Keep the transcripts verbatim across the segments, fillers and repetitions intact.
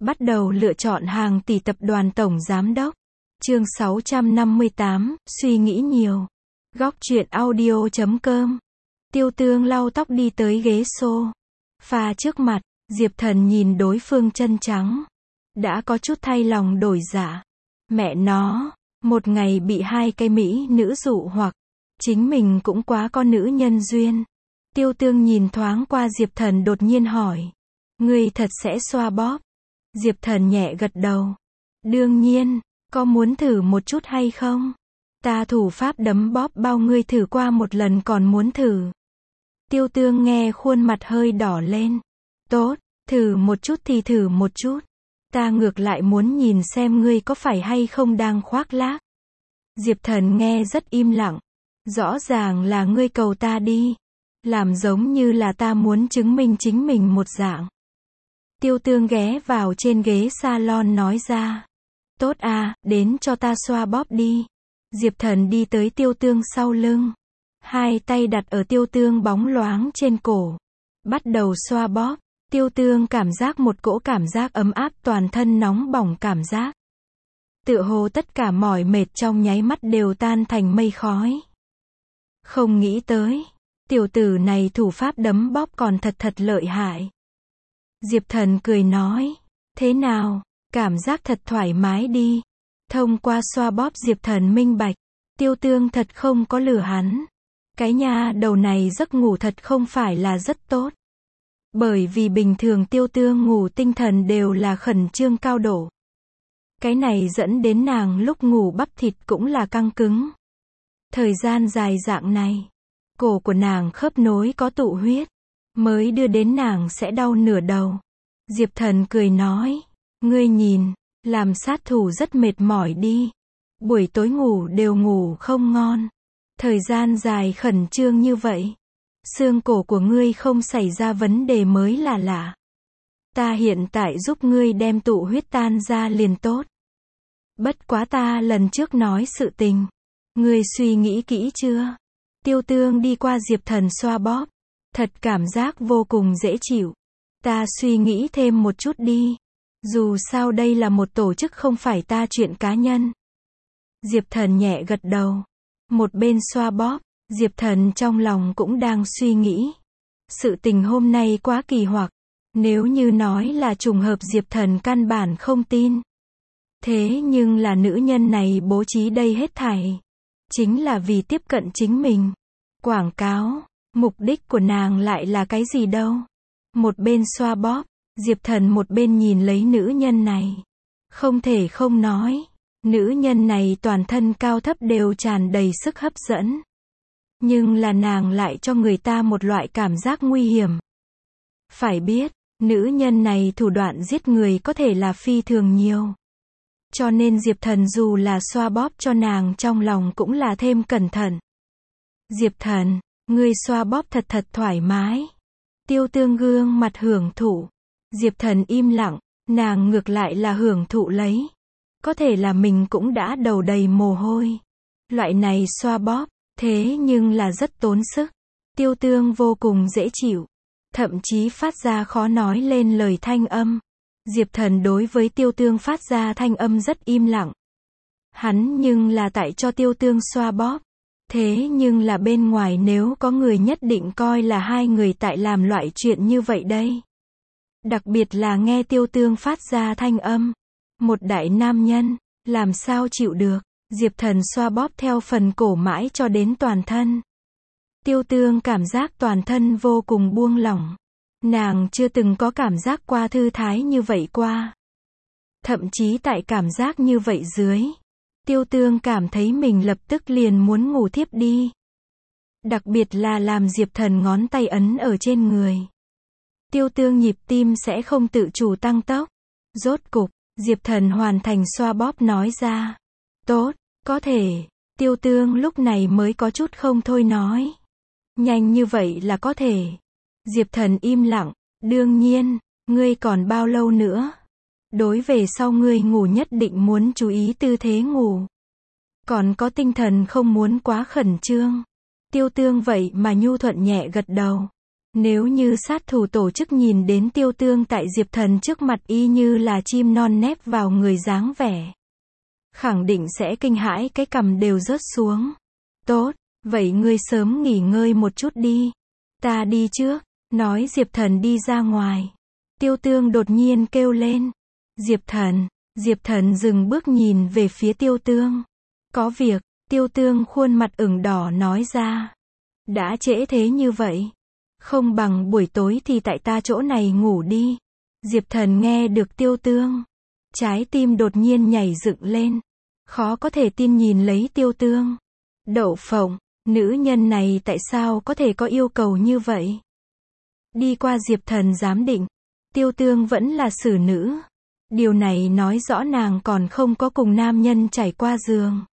Bắt đầu lựa chọn hàng tỷ tập đoàn tổng giám đốc. Chương sáu trăm năm mươi tám, suy nghĩ nhiều. Góc truyện audio chấm com. Tiêu Tương lau tóc đi tới ghế xô pha trước mặt, Diệp Thần nhìn đối phương chân trắng. Đã có chút thay lòng đổi dạ. Mẹ nó, một ngày bị hai cây mỹ nữ dụ hoặc, chính mình cũng quá có nữ nhân duyên. Tiêu Tương nhìn thoáng qua Diệp Thần đột nhiên hỏi. Ngươi thật sẽ xoa bóp? Diệp Thần nhẹ gật đầu. Đương nhiên, có muốn thử một chút hay không? Ta thủ pháp đấm bóp bao ngươi thử qua một lần còn muốn thử. Tiêu Tương nghe khuôn mặt hơi đỏ lên. Tốt, thử một chút thì thử một chút. Ta ngược lại muốn nhìn xem ngươi có phải hay không đang khoác lác. Diệp Thần nghe rất im lặng. Rõ ràng là ngươi cầu ta đi. Làm giống như là ta muốn chứng minh chính mình một dạng. Tiêu Tương ghé vào trên ghế salon nói ra. Tốt à, đến cho ta xoa bóp đi. Diệp Thần đi tới Tiêu Tương sau lưng. Hai tay đặt ở Tiêu Tương bóng loáng trên cổ. Bắt đầu xoa bóp. Tiêu Tương cảm giác một cỗ cảm giác ấm áp toàn thân nóng bỏng cảm giác. Tựa hồ tất cả mỏi mệt trong nháy mắt đều tan thành mây khói. Không nghĩ tới. Tiểu tử này thủ pháp đấm bóp còn thật thật lợi hại. Diệp Thần cười nói. Thế nào, cảm giác thật thoải mái đi. Thông qua xoa bóp Diệp Thần minh bạch. Tiêu Tương thật không có lừa hắn. Cái nha đầu này giấc ngủ thật không phải là rất tốt. Bởi vì bình thường Tiêu Tương ngủ tinh thần đều là khẩn trương cao độ. Cái này dẫn đến nàng lúc ngủ bắp thịt cũng là căng cứng. Thời gian dài dạng này, cổ của nàng khớp nối có tụ huyết, mới đưa đến nàng sẽ đau nửa đầu. Diệp Thần cười nói, ngươi nhìn, làm sát thủ rất mệt mỏi đi. Buổi tối ngủ đều ngủ không ngon. Thời gian dài khẩn trương như vậy. Xương cổ của ngươi không xảy ra vấn đề mới là lạ. Ta hiện tại giúp ngươi đem tụ huyết tan ra liền tốt. Bất quá ta lần trước nói sự tình. Ngươi suy nghĩ kỹ chưa? Tiêu Tương đi qua Diệp Thần xoa bóp. Thật cảm giác vô cùng dễ chịu. Ta suy nghĩ thêm một chút đi. Dù sao đây là một tổ chức không phải ta chuyện cá nhân. Diệp Thần nhẹ gật đầu. Một bên xoa bóp, Diệp Thần trong lòng cũng đang suy nghĩ. Sự tình hôm nay quá kỳ hoặc. Nếu như nói là trùng hợp Diệp Thần căn bản không tin. Thế nhưng là nữ nhân này bố trí đây hết thảy. Chính là vì tiếp cận chính mình. Quảng cáo, mục đích của nàng lại là cái gì đâu. Một bên xoa bóp, Diệp Thần một bên nhìn lấy nữ nhân này. Không thể không nói. Nữ nhân này toàn thân cao thấp đều tràn đầy sức hấp dẫn. Nhưng là nàng lại cho người ta một loại cảm giác nguy hiểm. Phải biết, nữ nhân này thủ đoạn giết người có thể là phi thường nhiều. Cho nên Diệp Thần dù là xoa bóp cho nàng trong lòng cũng là thêm cẩn thận. Diệp Thần, ngươi xoa bóp thật thật thoải mái. Tiêu Tương gương mặt hưởng thụ. Diệp Thần im lặng, nàng ngược lại là hưởng thụ lấy. Có thể là mình cũng đã đầu đầy mồ hôi. Loại này xoa bóp, thế nhưng là rất tốn sức. Tiêu Tương vô cùng dễ chịu. Thậm chí phát ra khó nói lên lời thanh âm. Diệp Thần đối với Tiêu Tương phát ra thanh âm rất im lặng. Hắn nhưng là tại cho Tiêu Tương xoa bóp. Thế nhưng là bên ngoài nếu có người nhất định coi là hai người tại làm loại chuyện như vậy đây. Đặc biệt là nghe Tiêu Tương phát ra thanh âm. Một đại nam nhân, làm sao chịu được. Diệp Thần xoa bóp theo phần cổ mãi cho đến toàn thân. Tiêu Tương cảm giác toàn thân vô cùng buông lỏng. Nàng chưa từng có cảm giác qua thư thái như vậy qua. Thậm chí tại cảm giác như vậy dưới. Tiêu Tương cảm thấy mình lập tức liền muốn ngủ thiếp đi. Đặc biệt là làm Diệp Thần ngón tay ấn ở trên người. Tiêu Tương nhịp tim sẽ không tự chủ tăng tốc. Rốt cục, Diệp Thần hoàn thành xoa bóp nói ra. Tốt, có thể. Tiêu Tương lúc này mới có chút không thôi nói. Nhanh như vậy là có thể. Diệp Thần im lặng. Đương nhiên, ngươi còn bao lâu nữa? Đối về sau ngươi ngủ nhất định muốn chú ý tư thế ngủ. Còn có tinh thần không muốn quá khẩn trương. Tiêu Tương vậy mà nhu thuận nhẹ gật đầu. Nếu như sát thủ tổ chức nhìn đến Tiêu Tương tại Diệp Thần trước mặt y như là chim non nép vào người dáng vẻ, khẳng định sẽ kinh hãi cái cằm đều rớt xuống. Tốt, vậy ngươi sớm nghỉ ngơi một chút đi. Ta đi trước. Nói Diệp Thần đi ra ngoài. Tiêu Tương đột nhiên kêu lên. Diệp Thần. Diệp Thần dừng bước nhìn về phía Tiêu Tương. Có việc. Tiêu Tương khuôn mặt ửng đỏ nói ra. Đã trễ thế như vậy. Không bằng buổi tối thì tại ta chỗ này ngủ đi. Diệp Thần nghe được Tiêu Tương. Trái tim đột nhiên nhảy dựng lên. Khó có thể tin nhìn lấy Tiêu Tương. Đậu phộng, nữ nhân này tại sao có thể có yêu cầu như vậy? Đi qua Diệp Thần giám định, Tiêu Tương vẫn là xử nữ. Điều này nói rõ nàng còn không có cùng nam nhân trải qua giường.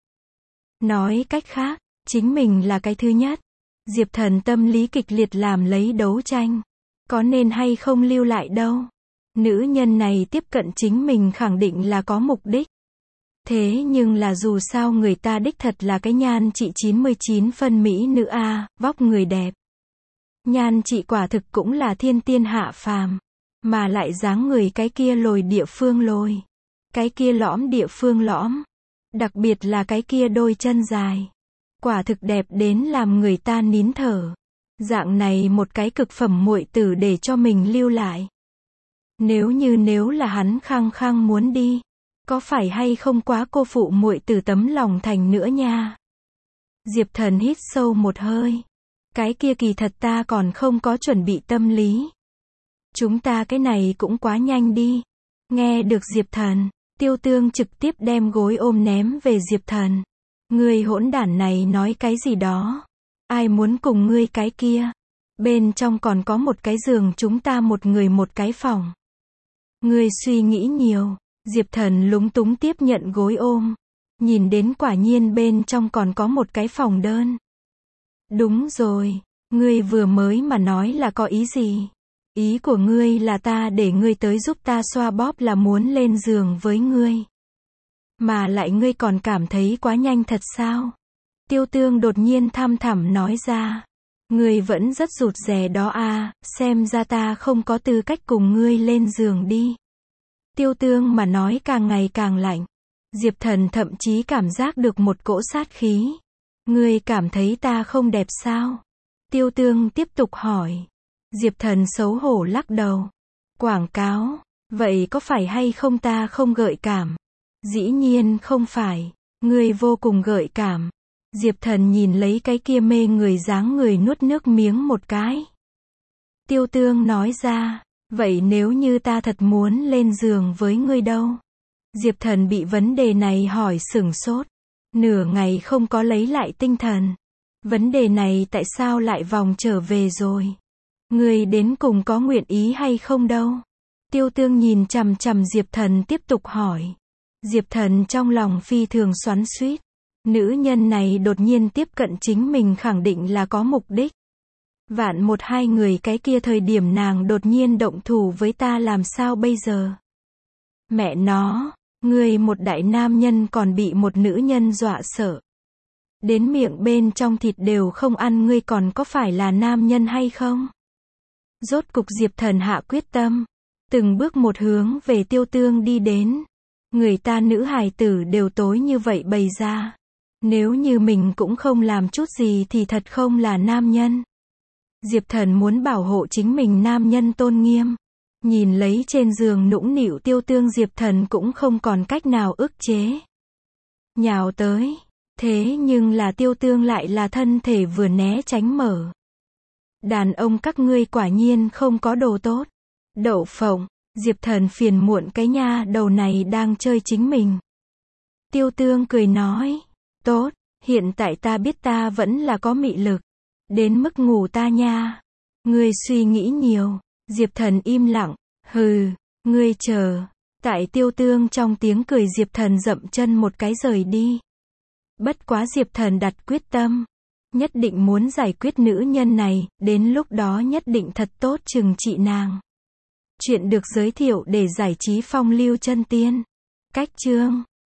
Nói cách khác, chính mình là cái thứ nhất. Diệp Thần tâm lý kịch liệt làm lấy đấu tranh. Có nên hay không lưu lại đâu. Nữ nhân này tiếp cận chính mình khẳng định là có mục đích. Thế nhưng là dù sao người ta đích thật là cái nhan trị chín mươi chín phân mỹ nữ a, vóc người đẹp. Nhan trị quả thực cũng là thiên tiên hạ phàm. Mà lại dáng người cái kia lồi địa phương lồi. Cái kia lõm địa phương lõm. Đặc biệt là cái kia đôi chân dài. Quả thực đẹp đến làm người ta nín thở. Dạng này một cái cực phẩm muội tử để cho mình lưu lại. Nếu như nếu là hắn khăng khăng muốn đi. Có phải hay không quá cô phụ muội tử tấm lòng thành nữa nha. Diệp Thần hít sâu một hơi. Cái kia kỳ thật ta còn không có chuẩn bị tâm lý. Chúng ta cái này cũng quá nhanh đi. Nghe được Diệp Thần, Tiêu Tương trực tiếp đem gối ôm ném về Diệp Thần. Ngươi hỗn đản này nói cái gì đó. Ai muốn cùng ngươi cái kia. Bên trong còn có một cái giường chúng ta một người một cái phòng. Ngươi suy nghĩ nhiều. Diệp Thần lúng túng tiếp nhận gối ôm. Nhìn đến quả nhiên bên trong còn có một cái phòng đơn. Đúng rồi. Ngươi vừa mới mà nói là có ý gì? Ý của ngươi là ta để ngươi tới giúp ta xoa bóp là muốn lên giường với ngươi. Mà lại ngươi còn cảm thấy quá nhanh thật sao? Tiêu Tương đột nhiên thăm thẳm nói ra. Ngươi vẫn rất rụt rè đó à, xem ra ta không có tư cách cùng ngươi lên giường đi. Tiêu Tương mà nói càng ngày càng lạnh. Diệp Thần thậm chí cảm giác được một cỗ sát khí. Ngươi cảm thấy ta không đẹp sao? Tiêu Tương tiếp tục hỏi. Diệp Thần xấu hổ lắc đầu. Quảng cáo, vậy có phải hay không ta không gợi cảm? Dĩ nhiên không phải, ngươi vô cùng gợi cảm. Diệp Thần nhìn lấy cái kia mê người dáng người nuốt nước miếng một cái. Tiêu Tương nói ra, vậy nếu như ta thật muốn lên giường với ngươi đâu? Diệp Thần bị vấn đề này hỏi sửng sốt. Nửa ngày không có lấy lại tinh thần. Vấn đề này tại sao lại vòng trở về rồi? Ngươi đến cùng có nguyện ý hay không đâu? Tiêu Tương nhìn chằm chằm Diệp Thần tiếp tục hỏi. Diệp Thần trong lòng phi thường xoắn xuýt. Nữ nhân này đột nhiên tiếp cận chính mình khẳng định là có mục đích. Vạn một hai người cái kia thời điểm nàng đột nhiên động thủ với ta làm sao bây giờ? Mẹ nó, ngươi một đại nam nhân còn bị một nữ nhân dọa sợ. Đến miệng bên trong thịt đều không ăn ngươi còn có phải là nam nhân hay không? Rốt cục Diệp Thần hạ quyết tâm. Từng bước một hướng về Tiêu Tương đi đến. Người ta nữ hài tử đều tối như vậy bày ra. Nếu như mình cũng không làm chút gì thì thật không là nam nhân. Diệp Thần muốn bảo hộ chính mình nam nhân tôn nghiêm. Nhìn lấy trên giường nũng nịu Tiêu Tương Diệp Thần cũng không còn cách nào ức chế. Nhào tới. Thế nhưng là Tiêu Tương lại là thân thể vừa né tránh mở. Đàn ông các ngươi quả nhiên không có đồ tốt. Đậu phộng, Diệp Thần phiền muộn cái nha đầu này đang chơi chính mình. Tiêu Tương cười nói. Tốt, hiện tại ta biết ta vẫn là có mị lực. Đến mức ngủ ta nha. Ngươi suy nghĩ nhiều. Diệp Thần im lặng. Hừ, ngươi chờ. Tại Tiêu Tương trong tiếng cười Diệp Thần dậm chân một cái rời đi. Bất quá Diệp Thần đặt quyết tâm. Nhất định muốn giải quyết nữ nhân này, đến lúc đó nhất định thật tốt trừng trị nàng. Chuyện được giới thiệu để giải trí phong lưu chân tiên. Cách chương